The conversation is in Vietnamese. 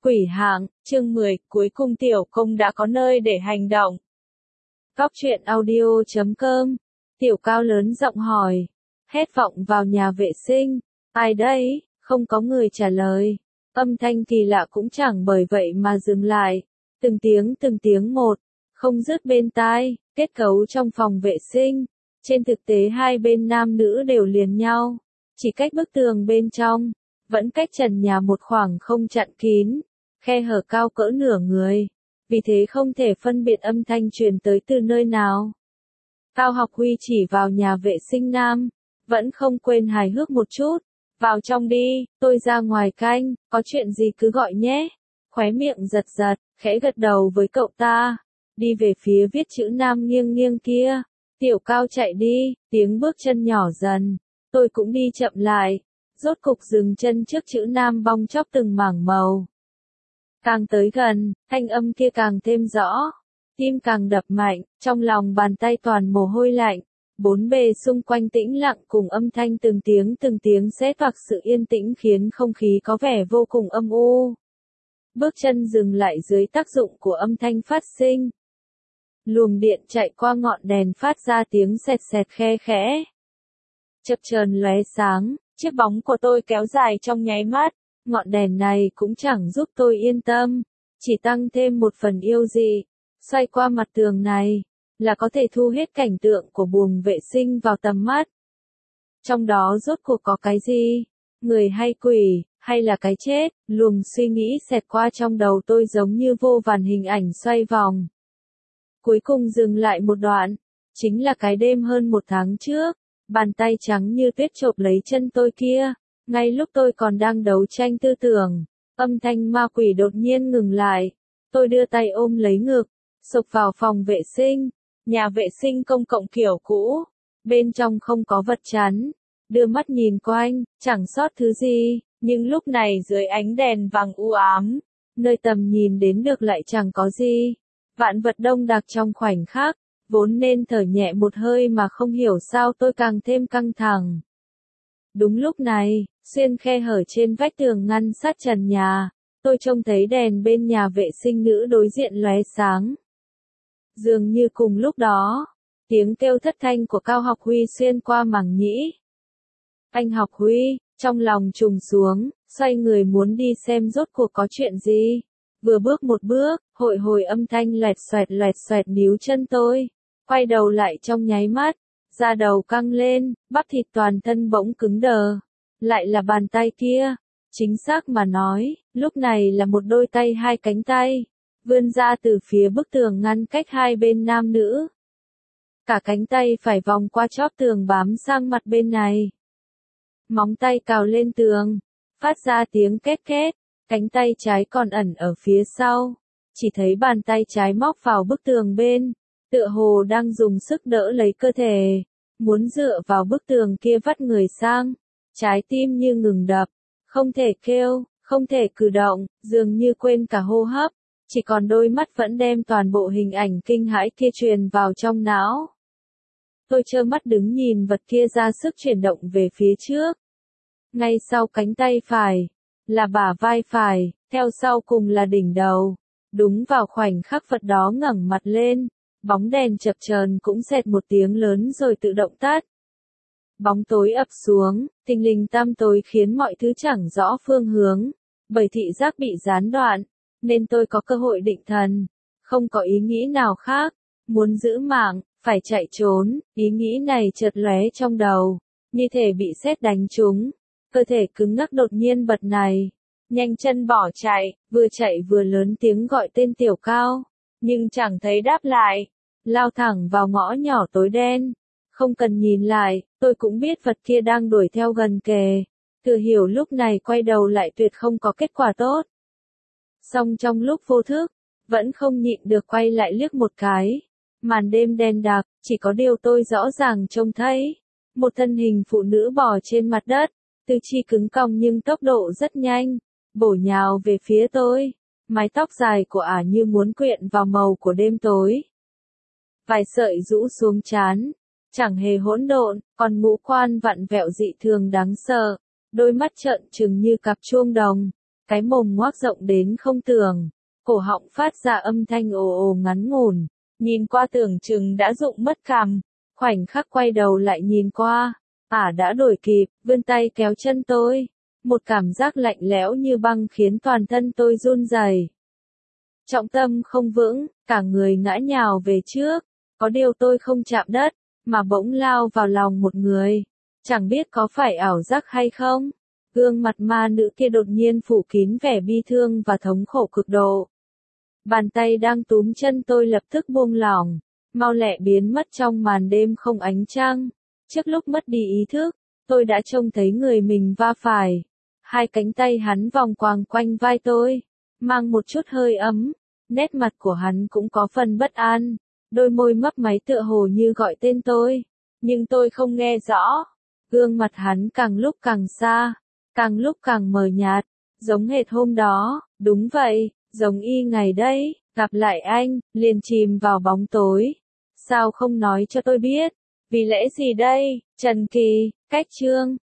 Quỷ hạng, chương 10, cuối cùng tiểu công đã có nơi để hành động. Góc truyện audio.com, tiểu cao lớn giọng hỏi. Hét vọng vào nhà vệ sinh. Ai đấy? Không có người trả lời. Âm thanh kỳ lạ cũng chẳng bởi vậy mà dừng lại. Từng tiếng một, không dứt bên tai, kết cấu trong phòng vệ sinh. Trên thực tế hai bên nam nữ đều liền nhau. Chỉ cách bức tường bên trong, vẫn cách trần nhà một khoảng không chặn kín. Khe hở cao cỡ nửa người, vì thế không thể phân biệt âm thanh truyền tới từ nơi nào. Cao Học Huy chỉ vào nhà vệ sinh nam, vẫn không quên hài hước một chút. Vào trong đi, tôi ra ngoài canh, có chuyện gì cứ gọi nhé. Khóe miệng giật giật, khẽ gật đầu với cậu ta. Đi về phía viết chữ nam nghiêng nghiêng kia. Tiểu Cao chạy đi, tiếng bước chân nhỏ dần. Tôi cũng đi chậm lại. Rốt cục dừng chân trước chữ nam bong chóc từng mảng màu. Càng tới gần, thanh âm kia càng thêm rõ. Tim càng đập mạnh, trong lòng bàn tay toàn mồ hôi lạnh. Bốn bề xung quanh tĩnh lặng cùng âm thanh từng tiếng xé toạc sự yên tĩnh khiến không khí có vẻ vô cùng âm u. Bước chân dừng lại dưới tác dụng của âm thanh phát sinh. Luồng điện chạy qua ngọn đèn phát ra tiếng sẹt sẹt khe khẽ. Chập chờn lóe sáng, chiếc bóng của tôi kéo dài trong nháy mắt. Ngọn đèn này cũng chẳng giúp tôi yên tâm, chỉ tăng thêm một phần yêu dị. Xoay qua mặt tường này, là có thể thu hết cảnh tượng của buồng vệ sinh vào tầm mắt. Trong đó rốt cuộc có cái gì? Người hay quỷ, hay là cái chết? Luồng suy nghĩ xẹt qua trong đầu tôi giống như vô vàn hình ảnh xoay vòng. Cuối cùng dừng lại một đoạn, chính là cái đêm hơn một tháng trước, bàn tay trắng như tuyết chộp lấy chân tôi kia. Ngay lúc tôi còn đang đấu tranh tư tưởng, âm thanh ma quỷ đột nhiên ngừng lại. Tôi đưa tay ôm lấy ngực, sộc vào phòng vệ sinh. Nhà vệ sinh công cộng kiểu cũ, bên trong không có vật chắn. Đưa mắt nhìn quanh, chẳng sót thứ gì, nhưng lúc này dưới ánh đèn vàng u ám, nơi tầm nhìn đến được lại chẳng có gì. Vạn vật đông đặc trong khoảnh khắc, vốn nên thở nhẹ một hơi mà không hiểu sao tôi càng thêm căng thẳng. Đúng lúc này, xuyên khe hở trên vách tường ngăn sát trần nhà, tôi trông thấy đèn bên nhà vệ sinh nữ đối diện lóe sáng. Dường như cùng lúc đó, tiếng kêu thất thanh của Cao Học Huy xuyên qua màng nhĩ. Anh Học Huy, trong lòng trùng xuống, xoay người muốn đi xem rốt cuộc có chuyện gì. Vừa bước một bước, hồi âm thanh loẹt xoẹt níu chân tôi. Quay đầu lại trong nháy mắt, da đầu căng lên, bắp thịt toàn thân bỗng cứng đờ. Lại là bàn tay kia. Chính xác mà nói, lúc này là một đôi tay hai cánh tay. Vươn ra từ phía bức tường ngăn cách hai bên nam nữ. Cả cánh tay phải vòng qua chóp tường bám sang mặt bên này. Móng tay cào lên tường, phát ra tiếng két két. Cánh tay trái còn ẩn ở phía sau. Chỉ thấy bàn tay trái móc vào bức tường bên. Tựa hồ đang dùng sức đỡ lấy cơ thể. Muốn dựa vào bức tường kia vắt người sang. Trái tim như ngừng đập. Không thể kêu, không thể cử động, dường như quên cả hô hấp. Chỉ còn đôi mắt vẫn đem toàn bộ hình ảnh kinh hãi kia truyền vào trong não. Tôi trơ mắt đứng nhìn vật kia ra sức chuyển động về phía trước. Ngay sau cánh tay phải, là bả vai phải, theo sau cùng là đỉnh đầu. Đúng vào khoảnh khắc vật đó ngẩng mặt lên, bóng đèn chập chờn cũng xẹt một tiếng lớn rồi tự động tắt. Bóng tối ập xuống, thình lình tăm tối khiến mọi thứ chẳng rõ phương hướng, bởi thị giác bị gián đoạn, nên tôi có cơ hội định thần, không có ý nghĩ nào khác, muốn giữ mạng, phải chạy trốn, ý nghĩ này chợt lóe trong đầu, như thể bị sét đánh trúng, cơ thể cứng ngắc đột nhiên bật này, nhanh chân bỏ chạy vừa lớn tiếng gọi tên Tiểu Cao, nhưng chẳng thấy đáp lại, lao thẳng vào ngõ nhỏ tối đen. Không cần nhìn lại, tôi cũng biết vật kia đang đuổi theo gần kề. Thừa hiểu lúc này quay đầu lại tuyệt không có kết quả tốt. Song trong lúc vô thức, vẫn không nhịn được quay lại liếc một cái. Màn đêm đen đặc, chỉ có điều tôi rõ ràng trông thấy. Một thân hình phụ nữ bò trên mặt đất, tứ chi cứng cong nhưng tốc độ rất nhanh, bổ nhào về phía tôi. Mái tóc dài của ả như muốn quyện vào màu của đêm tối. Vài sợi rũ xuống trán. Chẳng hề hỗn độn, còn ngũ quan vặn vẹo dị thường đáng sợ, đôi mắt trợn trừng như cặp chuông đồng, cái mồm ngoác rộng đến không tưởng, cổ họng phát ra âm thanh ồ ồ ngắn ngủn, nhìn qua tưởng chừng đã rụng mất cằm, khoảnh khắc quay đầu lại nhìn qua, đã đổi kịp, vươn tay kéo chân tôi, một cảm giác lạnh lẽo như băng khiến toàn thân tôi run rẩy. Trọng tâm không vững, cả người ngã nhào về trước, có điều tôi không chạm đất, mà bỗng lao vào lòng một người, chẳng biết có phải ảo giác hay không. Gương mặt ma nữ kia đột nhiên phủ kín vẻ bi thương và thống khổ cực độ. Bàn tay đang túm chân tôi lập tức buông lỏng, mau lẹ biến mất trong màn đêm không ánh trăng. Trước lúc mất đi ý thức, tôi đã trông thấy người mình va phải. Hai cánh tay hắn vòng quàng quanh vai tôi, mang một chút hơi ấm, nét mặt của hắn cũng có phần bất an, đôi môi mấp máy tựa hồ như gọi tên tôi, nhưng tôi không nghe rõ. Gương mặt hắn càng lúc càng xa, càng lúc càng mờ nhạt, giống hệt hôm đó, đúng vậy, giống y ngày đấy, gặp lại anh, liền chìm vào bóng tối. Sao không nói cho tôi biết? Vì lẽ gì đây? Trần Kỳ, Cách Chương